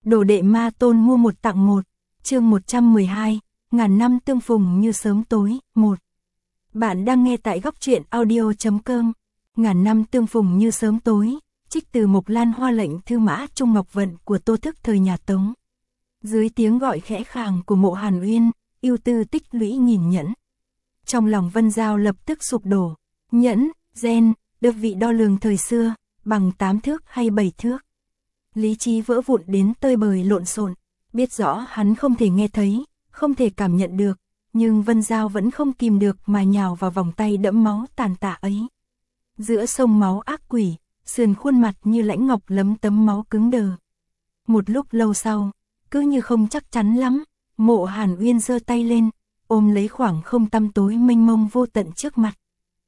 Đồ đệ ma tôn mua một tặng một, chương 112, ngàn năm tương phùng như sớm tối, 1. Bạn đang nghe tại góc truyện audio.com, ngàn năm tương phùng như sớm tối, trích từ Mộc Lan Hoa lệnh thư mã Trung Ngọc Vận của Tô Thức thời nhà Tống. Dưới tiếng gọi khẽ khàng của Mộ Hàn Uyên, ưu tư tích lũy nghìn nhẫn. Trong lòng Vân Giao lập tức sụp đổ, nhẫn, gen, được vị đo lường thời xưa, bằng 8 thước hay 7 thước. Lý trí vỡ vụn đến tơi bời lộn xộn, biết rõ hắn không thể nghe thấy, không thể cảm nhận được, nhưng Vân Giao vẫn không kìm được mà nhào vào vòng tay đẫm máu tàn tạ ấy. Giữa sông máu ác quỷ, sườn khuôn mặt như lãnh ngọc lấm tấm máu cứng đờ. Một lúc lâu sau, cứ như không chắc chắn lắm, Mộ Hàn Uyên giơ tay lên, ôm lấy khoảng không tăm tối mênh mông vô tận trước mặt.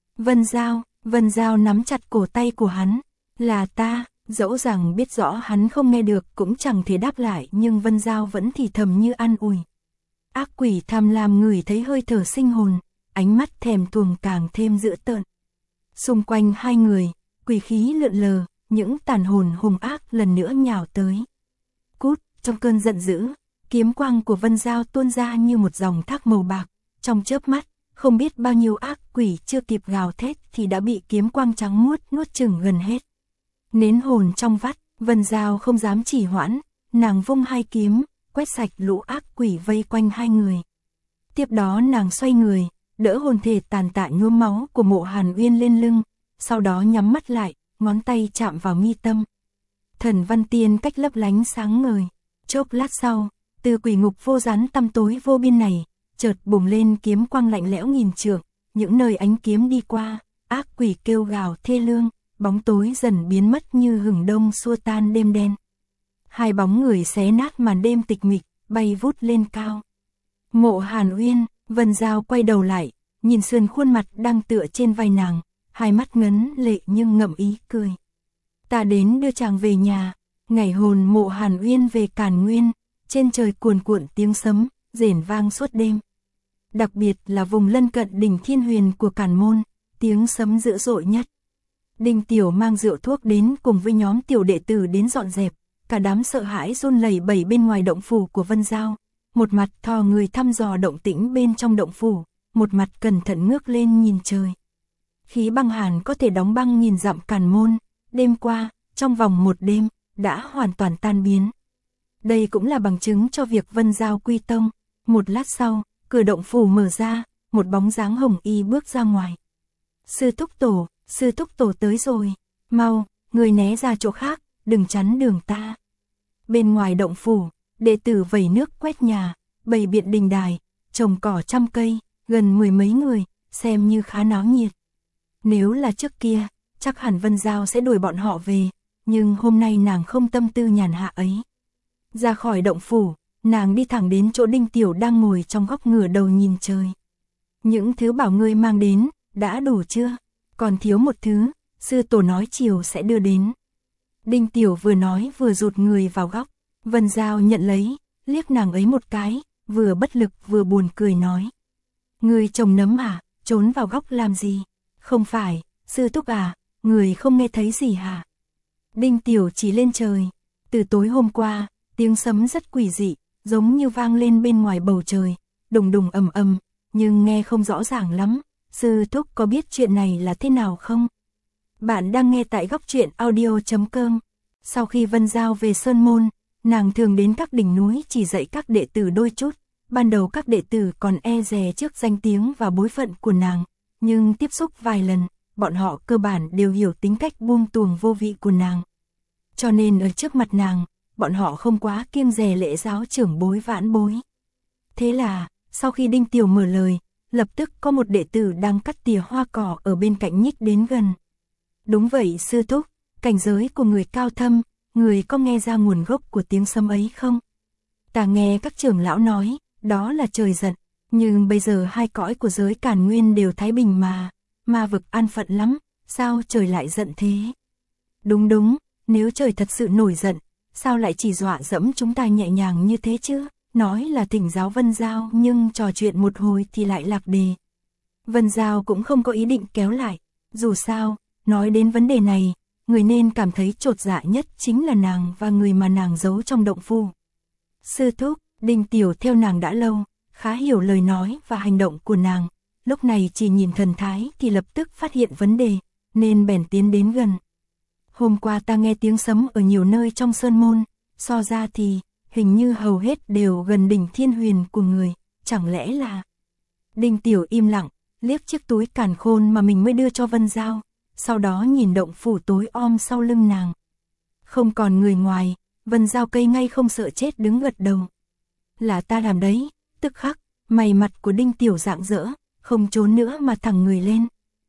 Vân Giao nắm chặt cổ tay của hắn, là ta. Dẫu rằng biết rõ hắn không nghe được cũng chẳng thể đáp lại, nhưng Vân Giao vẫn thì thầm như an ủi. Ác quỷ tham lam ngửi thấy hơi thở sinh hồn, ánh mắt thèm thuồng càng thêm dữ tợn. Xung quanh hai người, quỷ khí lượn lờ, những tàn hồn hung ác lần nữa nhào tới. Cút, trong cơn giận dữ, kiếm quang của Vân Giao tuôn ra như một dòng thác màu bạc, trong chớp mắt, không biết bao nhiêu ác quỷ chưa kịp gào thét thì đã bị kiếm quang trắng muốt nuốt chửng gần hết. Nến hồn trong vắt, Vân Giao không dám trì hoãn, nàng vung hai kiếm, quét sạch lũ ác quỷ vây quanh hai người. Tiếp đó nàng xoay người, đỡ hồn thể tàn tạ nhuốm máu của Mộ Hàn Uyên lên lưng, sau đó nhắm mắt lại, ngón tay chạm vào mi tâm. Thần văn tiên cách lấp lánh sáng ngời, chốc lát sau, từ quỷ ngục vô gián tăm tối vô biên này, chợt bùng lên kiếm quang lạnh lẽo nghìn trượng, những nơi ánh kiếm đi qua, ác quỷ kêu gào thê lương. Bóng tối dần biến mất như hừng đông xua tan đêm đen. Hai bóng người xé nát màn đêm tịch mịch, bay vút lên cao. Mộ Hàn Uyên, Vân Giao quay đầu lại, nhìn sườn khuôn mặt đang tựa trên vai nàng, hai mắt ngấn lệ nhưng ngậm ý cười. Ta đến đưa chàng về nhà, ngày hồn Mộ Hàn Uyên về Càn Nguyên, trên trời cuồn cuộn tiếng sấm, rền vang suốt đêm. Đặc biệt là vùng lân cận đỉnh Thiên Huyền của Càn Môn, tiếng sấm dữ dội nhất. Đinh Tiểu mang rượu thuốc đến cùng với nhóm tiểu đệ tử đến dọn dẹp, cả đám sợ hãi run lẩy bẩy bên ngoài động phủ của Vân Giao, một mặt thò người thăm dò động tĩnh bên trong động phủ, một mặt cẩn thận ngước lên nhìn trời. Khí băng hàn có thể đóng băng nghìn dặm Càn Môn, đêm qua, trong vòng một đêm, đã hoàn toàn tan biến. Đây cũng là bằng chứng cho việc Vân Giao quy tông. Một lát sau, cửa động phủ mở ra, một bóng dáng hồng y bước ra ngoài. Sư thúc tổ tới rồi, mau, người né ra chỗ khác, đừng chắn đường ta. Bên ngoài động phủ, đệ tử vẩy nước quét nhà, bày biện đình đài, trồng cỏ trăm cây, gần 10 mấy người, xem như khá náo nhiệt. Nếu là trước kia, chắc hẳn Vân Giao sẽ đuổi bọn họ về, nhưng hôm nay nàng không tâm tư nhàn hạ ấy. Ra khỏi động phủ, nàng đi thẳng đến chỗ Đinh Tiểu đang ngồi trong góc ngửa đầu nhìn trời. Những thứ bảo ngươi mang đến, đã đủ chưa? Còn thiếu một thứ, sư tổ nói chiều sẽ đưa đến. Đinh Tiểu vừa nói vừa rụt người vào góc, Vân Giao nhận lấy, liếc nàng ấy một cái, vừa bất lực vừa buồn cười nói. Người trồng nấm à, trốn vào góc làm gì? Không phải, sư thúc à, người không nghe thấy gì hả? Đinh Tiểu chỉ lên trời, từ tối hôm qua, tiếng sấm rất quỷ dị, giống như vang lên bên ngoài bầu trời, đùng đùng ầm ầm, nhưng nghe không rõ ràng lắm. Sư thúc có biết chuyện này là thế nào không? Bạn đang nghe tại góc truyện audio.com. Sau khi Vân Giao về Sơn Môn, nàng thường đến các đỉnh núi chỉ dạy các đệ tử đôi chút. Ban đầu các đệ tử còn e dè trước danh tiếng và bối phận của nàng, nhưng tiếp xúc vài lần, bọn họ cơ bản đều hiểu tính cách buông tuồng vô vị của nàng. Cho nên ở trước mặt nàng, bọn họ không quá kiêng dè lễ giáo trưởng bối vãn bối. Thế là, sau khi Đinh Tiểu mở lời, lập tức có một đệ tử đang cắt tỉa hoa cỏ ở bên cạnh nhích đến gần. Đúng vậy sư thúc, cảnh giới của người cao thâm, người có nghe ra nguồn gốc của tiếng sấm ấy không? Ta nghe các trưởng lão nói, đó là trời giận, nhưng bây giờ hai cõi của giới Càn Nguyên đều thái bình mà, ma vực an phận lắm, sao trời lại giận thế? Đúng, nếu trời thật sự nổi giận, sao lại chỉ dọa dẫm chúng ta nhẹ nhàng như thế chứ? Nói là thỉnh giáo Vân Giao nhưng trò chuyện một hồi thì lại lạc đề. Vân Giao cũng không có ý định kéo lại, dù sao, nói đến vấn đề này, người nên cảm thấy chột dạ nhất chính là nàng và người mà nàng giấu trong động phủ. Sư thúc, Đinh Tiểu theo nàng đã lâu, khá hiểu lời nói và hành động của nàng, lúc này chỉ nhìn thần thái thì lập tức phát hiện vấn đề, nên bèn tiến đến gần. Hôm qua ta nghe tiếng sấm ở nhiều nơi trong sơn môn, so ra thì hình như hầu hết đều gần đỉnh Thiên Huyền của người, chẳng lẽ là... Đinh Tiểu im lặng, liếc chiếc túi càn khôn mà mình mới đưa cho Vân Giao, sau đó nhìn động phủ tối om sau lưng nàng. Không còn người ngoài, Vân Giao cây ngay không sợ chết đứng gật đầu. Là ta làm đấy, tức khắc, mày mặt của Đinh Tiểu rạng rỡ, không trốn nữa mà thẳng người lên.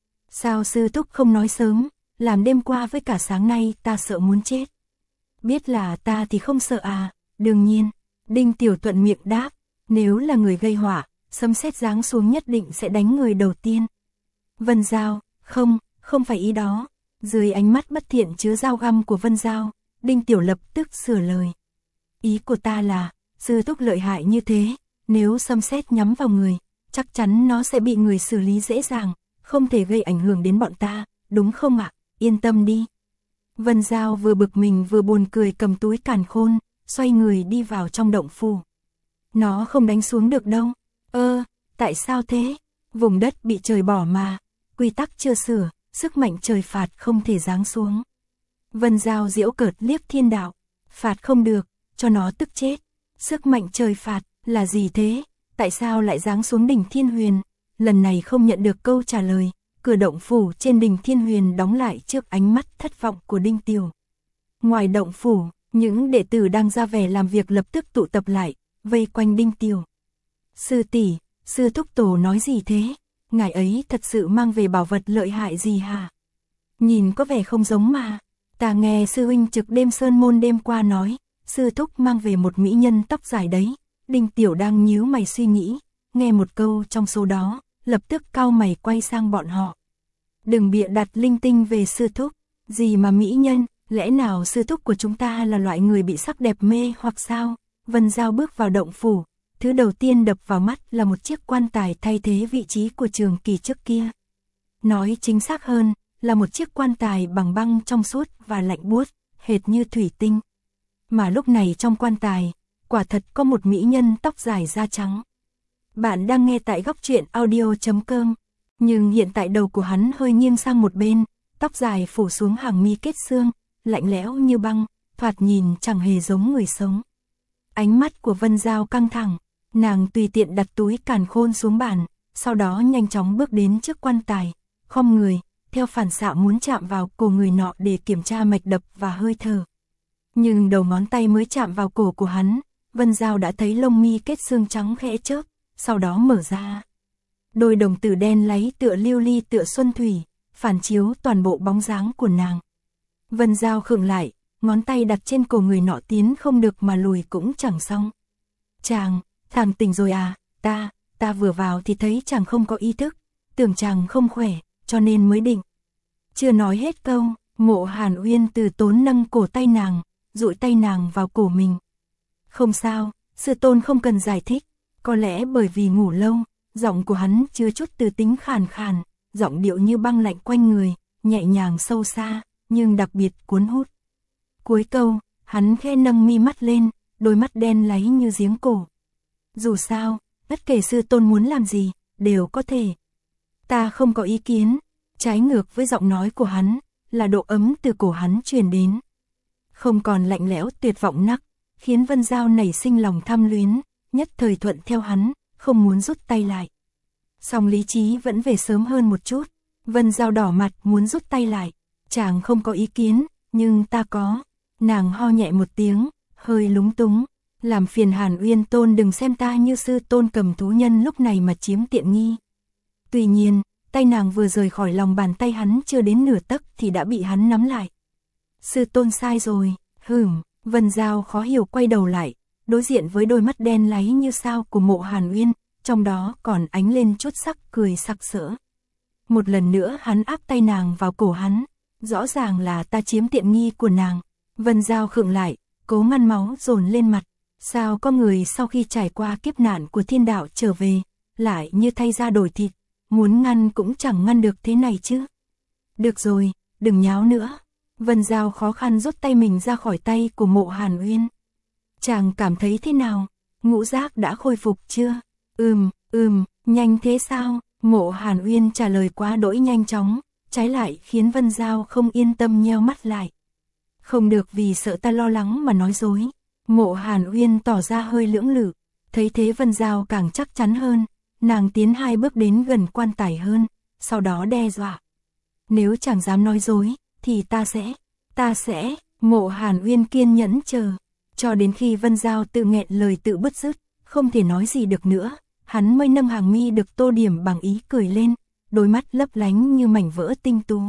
Sao sư thúc không nói sớm, làm đêm qua với cả sáng nay ta sợ muốn chết. Biết là ta thì không sợ à, đương nhiên. Đinh Tiểu thuận miệng đáp, nếu là người gây họa, sấm sét giáng xuống nhất định sẽ đánh người đầu tiên. Vân Giao, không phải ý đó. Dưới ánh mắt bất thiện chứa dao găm của Vân Giao, Đinh Tiểu lập tức sửa lời. Ý của ta là, sư thúc lợi hại như thế, nếu sấm sét nhắm vào người, chắc chắn nó sẽ bị người xử lý dễ dàng, không thể gây ảnh hưởng đến bọn ta, đúng không ạ? Yên tâm đi. Vân Giao vừa bực mình vừa buồn cười cầm túi càn khôn, xoay người đi vào trong động phủ. Nó không đánh xuống được đâu. Tại sao thế? Vùng đất bị trời bỏ mà, quy tắc chưa sửa, sức mạnh trời phạt không thể giáng xuống. Vân Giao giễu cợt liếc thiên đạo, phạt không được, cho nó tức chết. Sức mạnh trời phạt là gì thế? Tại sao lại giáng xuống đỉnh Thiên Huyền? Lần này không nhận được câu trả lời, cửa động phủ trên đỉnh Thiên Huyền đóng lại trước ánh mắt thất vọng của Đinh Tiểu. Ngoài động phủ, những đệ tử đang ra vẻ làm việc lập tức tụ tập lại, vây quanh Đinh Tiểu. Sư tỷ, sư thúc tổ nói gì thế? Ngài ấy thật sự mang về bảo vật lợi hại gì hả? Nhìn có vẻ không giống mà. Ta nghe sư huynh trực đêm sơn môn đêm qua nói, sư thúc mang về một mỹ nhân tóc dài đấy. Đinh Tiểu đang nhíu mày suy nghĩ, nghe một câu trong số đó, lập tức cau mày quay sang bọn họ. Đừng bịa đặt linh tinh về sư thúc, gì mà mỹ nhân, lẽ nào sư thúc của chúng ta là loại người bị sắc đẹp mê hoặc sao? Vân Giao bước vào động phủ, thứ đầu tiên đập vào mắt là một chiếc quan tài thay thế vị trí của Trường Kỳ trước kia. Nói chính xác hơn, là một chiếc quan tài bằng băng trong suốt và lạnh buốt, hệt như thủy tinh. Mà lúc này trong quan tài, quả thật có một mỹ nhân tóc dài da trắng. Bạn đang nghe tại góc truyện audio.com, nhưng hiện tại đầu của hắn hơi nghiêng sang một bên, tóc dài phủ xuống hàng mi kết xương, lạnh lẽo như băng, thoạt nhìn chẳng hề giống người sống. Ánh mắt của Vân Giao căng thẳng, nàng tùy tiện đặt túi càn khôn xuống bàn, sau đó nhanh chóng bước đến trước quan tài, khom người, theo phản xạ muốn chạm vào cổ người nọ để kiểm tra mạch đập và hơi thở. Nhưng đầu ngón tay mới chạm vào cổ của hắn, Vân Giao đã thấy lông mi kết xương trắng khẽ chớp, sau đó mở ra. Đôi đồng tử đen láy tựa lưu ly tựa xuân thủy, phản chiếu toàn bộ bóng dáng của nàng. Vân Giao khựng lại, ngón tay đặt trên cổ người nọ tiến không được mà lùi cũng chẳng xong. Chàng tỉnh rồi à? Ta vừa vào thì thấy chàng không có ý thức, tưởng chàng không khỏe, cho nên mới định. Chưa nói hết câu, Mộ Hàn Uyên từ tốn nâng cổ tay nàng, dụi tay nàng vào cổ mình. Không sao, sư tôn không cần giải thích, có lẽ bởi vì ngủ lâu, giọng của hắn chứa chút từ tính khàn khàn, giọng điệu như băng lạnh quanh người, nhẹ nhàng sâu xa, nhưng đặc biệt cuốn hút. Cuối câu, hắn khẽ nâng mi mắt lên, đôi mắt đen láy như giếng cổ. Dù sao, bất kể sư tôn muốn làm gì, đều có thể. Ta không có ý kiến, trái ngược với giọng nói của hắn, là độ ấm từ cổ hắn truyền đến. Không còn lạnh lẽo tuyệt vọng nắc, khiến Vân Giao nảy sinh lòng tham luyến, nhất thời thuận theo hắn, không muốn rút tay lại. Song lý trí vẫn về sớm hơn một chút, Vân Giao đỏ mặt muốn rút tay lại. Chàng không có ý kiến, nhưng ta có. Nàng ho nhẹ một tiếng, hơi lúng túng. Làm phiền Hàn Uyên tôn đừng xem ta như sư tôn cầm thú nhân lúc này mà chiếm tiện nghi. Tuy nhiên, tay nàng vừa rời khỏi lòng bàn tay hắn chưa đến nửa tấc thì đã bị hắn nắm lại. Sư tôn sai rồi, Vân Giao khó hiểu quay đầu lại, đối diện với đôi mắt đen láy như sao của Mộ Hàn Uyên, trong đó còn ánh lên chút sắc cười sặc sỡ. Một lần nữa hắn áp tay nàng vào cổ hắn, rõ ràng là ta chiếm tiện nghi của nàng. Vân Giao khựng lại, cố ngăn máu dồn lên mặt. Sao có người sau khi trải qua kiếp nạn của thiên đạo trở về, lại như thay da đổi thịt, muốn ngăn cũng chẳng ngăn được thế này chứ. Được rồi, đừng nháo nữa. Vân Giao khó khăn rút tay mình ra khỏi tay của Mộ Hàn Uyên. Chàng cảm thấy thế nào? Ngũ giác đã khôi phục chưa? Nhanh thế sao? Mộ Hàn Uyên trả lời quá đỗi nhanh chóng, trái lại khiến Vân Giao không yên tâm nheo mắt lại. Không được vì sợ ta lo lắng mà nói dối. Mộ Hàn Uyên tỏ ra hơi lưỡng lự, thấy thế Vân Giao càng chắc chắn hơn, nàng tiến 2 bước đến gần quan tài hơn, sau đó đe dọa. Nếu chẳng dám nói dối, thì ta sẽ, Mộ Hàn Uyên kiên nhẫn chờ, cho đến khi Vân Giao tự nghẹn lời tự bứt rứt, không thể nói gì được nữa, hắn mới nâng hàng mi được tô điểm bằng ý cười lên, đôi mắt lấp lánh như mảnh vỡ tinh tú.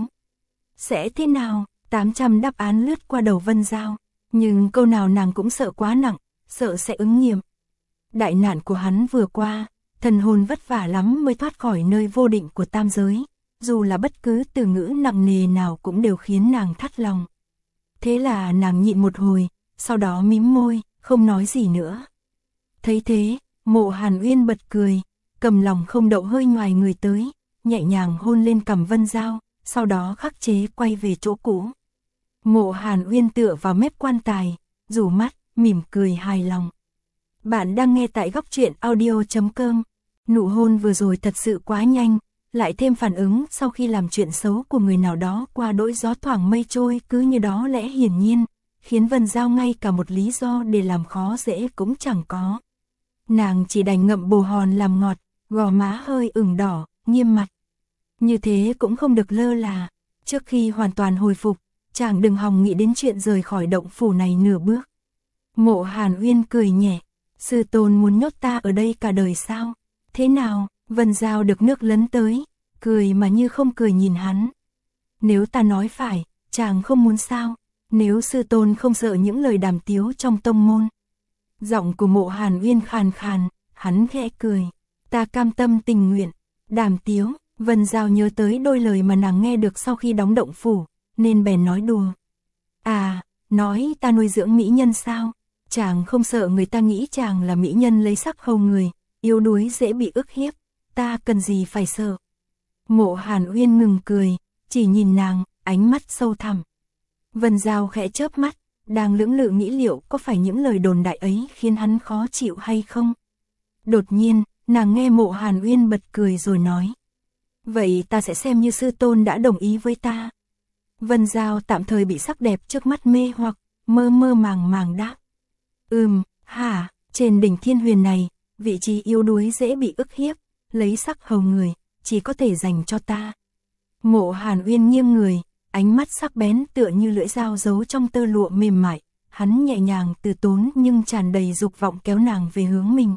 Sẽ thế nào? 800 đáp án lướt qua đầu Vân Giao, nhưng câu nào nàng cũng sợ quá nặng, sợ sẽ ứng nghiệm. Đại nạn của hắn vừa qua, thần hồn vất vả lắm mới thoát khỏi nơi vô định của tam giới, dù là bất cứ từ ngữ nặng nề nào cũng đều khiến nàng thắt lòng. Thế là nàng nhịn một hồi, sau đó mím môi, không nói gì nữa. Thấy thế, Mộ Hàn Uyên bật cười, cầm lòng không đậu hơi ngoài người tới, nhẹ nhàng hôn lên cằm Vân Giao, sau đó khắc chế quay về chỗ cũ. Mộ Hàn Uyên tựa vào mép quan tài, rủ mắt, mỉm cười hài lòng. Bạn đang nghe tại góc truyện audio.com. Nụ hôn vừa rồi thật sự quá nhanh, lại thêm phản ứng sau khi làm chuyện xấu của người nào đó qua đỗi gió thoảng mây trôi cứ như đó lẽ hiển nhiên, khiến Vân Giao ngay cả một lý do để làm khó dễ cũng chẳng có. Nàng chỉ đành ngậm bồ hòn làm ngọt, gò má hơi ửng đỏ, nghiêm mặt. Như thế cũng không được lơ là, trước khi hoàn toàn hồi phục, chàng đừng hòng nghĩ đến chuyện rời khỏi động phủ này nửa bước. Mộ Hàn Uyên cười nhẹ, sư tôn muốn nhốt ta ở đây cả đời sao? Thế nào? Vân Giao được nước lấn tới, cười mà như không cười nhìn hắn. Nếu ta nói phải, chàng không muốn sao? Nếu sư tôn không sợ những lời đàm tiếu trong tông môn. Giọng của Mộ Hàn Uyên khàn khàn, hắn khẽ cười. Ta cam tâm tình nguyện. Đàm tiếu, Vân Giao nhớ tới đôi lời mà nàng nghe được sau khi đóng động phủ, nên bèn nói đùa. À, nói ta nuôi dưỡng mỹ nhân sao? Chàng không sợ người ta nghĩ chàng là mỹ nhân lấy sắc hầu người, yếu đuối dễ bị ức hiếp, ta cần gì phải sợ. Mộ Hàn Uyên ngừng cười, chỉ nhìn nàng, ánh mắt sâu thẳm. Vân Giao khẽ chớp mắt, đang lưỡng lự nghĩ liệu có phải những lời đồn đại ấy khiến hắn khó chịu hay không. Đột nhiên, nàng nghe Mộ Hàn Uyên bật cười rồi nói. Vậy ta sẽ xem như sư tôn đã đồng ý với ta. Vân Giao tạm thời bị sắc đẹp trước mắt mê hoặc, mơ mơ màng màng đáp. Hả, trên đỉnh Thiên Huyền này, vị trí yếu đuối dễ bị ức hiếp, lấy sắc hầu người, chỉ có thể dành cho ta. Mộ Hàn Uyên nghiêng người, ánh mắt sắc bén tựa như lưỡi dao giấu trong tơ lụa mềm mại, hắn nhẹ nhàng từ tốn nhưng tràn đầy dục vọng kéo nàng về hướng mình.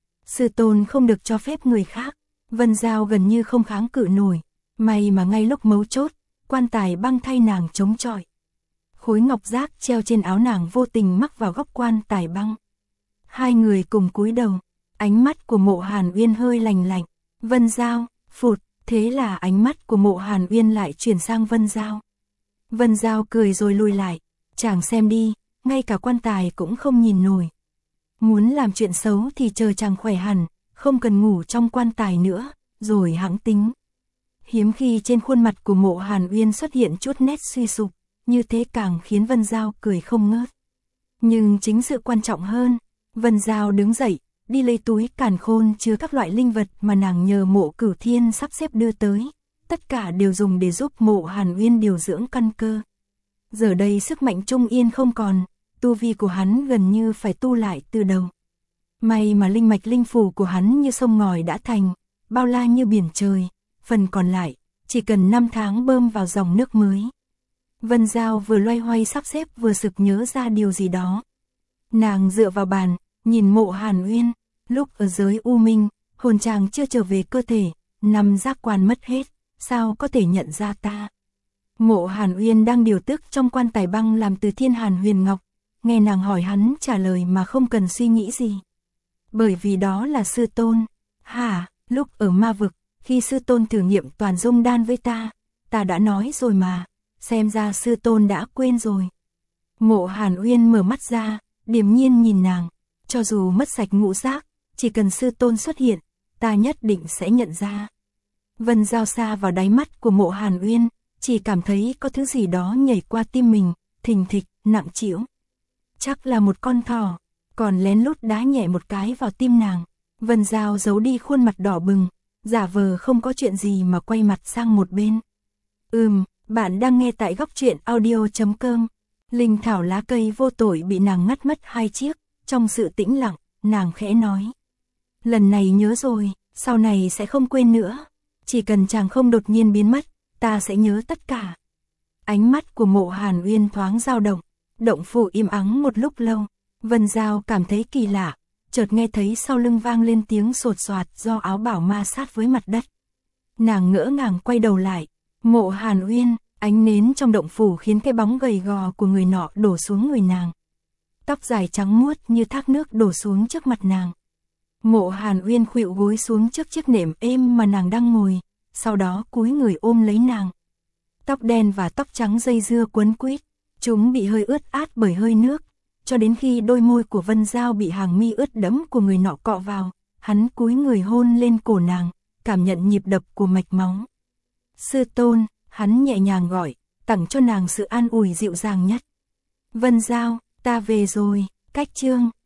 Sư tôn không được cho phép người khác. Vân Giao gần như không kháng cự nổi, may mà ngay lúc mấu chốt, quan tài băng thay nàng chống chọi. Khối ngọc giác treo trên áo nàng vô tình mắc vào góc quan tài băng. Hai người cùng cúi đầu, ánh mắt của Mộ Hàn Uyên hơi lạnh lạnh. Vân Giao, phụt, thế là ánh mắt của Mộ Hàn Uyên lại chuyển sang Vân Giao. Vân Giao cười rồi lùi lại, chàng xem đi, ngay cả quan tài cũng không nhìn nổi. Muốn làm chuyện xấu thì chờ chàng khỏe hẳn, không cần ngủ trong quan tài nữa, rồi hẵng tính. Hiếm khi trên khuôn mặt của Mộ Hàn Uyên xuất hiện chút nét suy sụp, như thế càng khiến Vân Giao cười không ngớt. Nhưng chính sự quan trọng hơn, Vân Giao đứng dậy, đi lấy túi càn khôn chứa các loại linh vật mà nàng nhờ Mộ Cửu Thiên sắp xếp đưa tới, tất cả đều dùng để giúp Mộ Hàn Uyên điều dưỡng căn cơ. Giờ đây sức mạnh trung yên không còn, tu vi của hắn gần như phải tu lại từ đầu. May mà linh mạch linh phủ của hắn như sông ngòi đã thành, bao la như biển trời, phần còn lại, chỉ cần 5 tháng bơm vào dòng nước mới. Vân Giao vừa loay hoay sắp xếp vừa sực nhớ ra điều gì đó. Nàng dựa vào bàn, nhìn Mộ Hàn Uyên, lúc ở giới U Minh, hồn chàng chưa trở về cơ thể, năm giác quan mất hết, sao có thể nhận ra ta. Mộ Hàn Uyên đang điều tức trong quan tài băng làm từ thiên hàn huyền ngọc, nghe nàng hỏi hắn trả lời mà không cần suy nghĩ gì. Bởi vì đó là sư tôn. Hả, lúc ở ma vực, khi sư tôn thử nghiệm toàn dung đan với ta đã nói rồi mà, xem ra sư tôn đã quên rồi. Mộ Hàn Uyên mở mắt ra, điềm nhiên nhìn nàng, cho dù mất sạch ngũ giác, chỉ cần sư tôn xuất hiện, ta nhất định sẽ nhận ra. Vân Giao xa vào đáy mắt của Mộ Hàn Uyên, chỉ cảm thấy có thứ gì đó nhảy qua tim mình, thình thịch, nặng trĩu. Chắc là một con thỏ, còn lén lút đá nhẹ một cái vào tim nàng. Vân Giao giấu đi khuôn mặt đỏ bừng, giả vờ không có chuyện gì mà quay mặt sang một bên. Bạn đang nghe tại góc truyện audio.com. Linh thảo lá cây vô tội bị nàng ngắt mất 2 chiếc, trong sự tĩnh lặng, nàng khẽ nói. Lần này nhớ rồi, sau này sẽ không quên nữa. Chỉ cần chàng không đột nhiên biến mất, ta sẽ nhớ tất cả. Ánh mắt của Mộ Hàn Uyên thoáng dao động, động phủ im ắng một lúc lâu. Vân Giao cảm thấy kỳ lạ, chợt nghe thấy sau lưng vang lên tiếng sột soạt do áo bảo ma sát với mặt đất. Nàng ngỡ ngàng quay đầu lại, Mộ Hàn Uyên, ánh nến trong động phủ khiến cái bóng gầy gò của người nọ đổ xuống người nàng. Tóc dài trắng muốt như thác nước đổ xuống trước mặt nàng. Mộ Hàn Uyên khuỵu gối xuống trước chiếc nệm êm mà nàng đang ngồi, sau đó cúi người ôm lấy nàng. Tóc đen và tóc trắng dây dưa quấn quýt, chúng bị hơi ướt át bởi hơi nước, cho đến khi đôi môi của Vân Giao bị hàng mi ướt đẫm của người nọ cọ vào, hắn cúi người hôn lên cổ nàng, cảm nhận nhịp đập của mạch máu. Sư tôn, hắn nhẹ nhàng gọi, tặng cho nàng sự an ủi dịu dàng nhất. Vân Giao, ta về rồi, cách chương.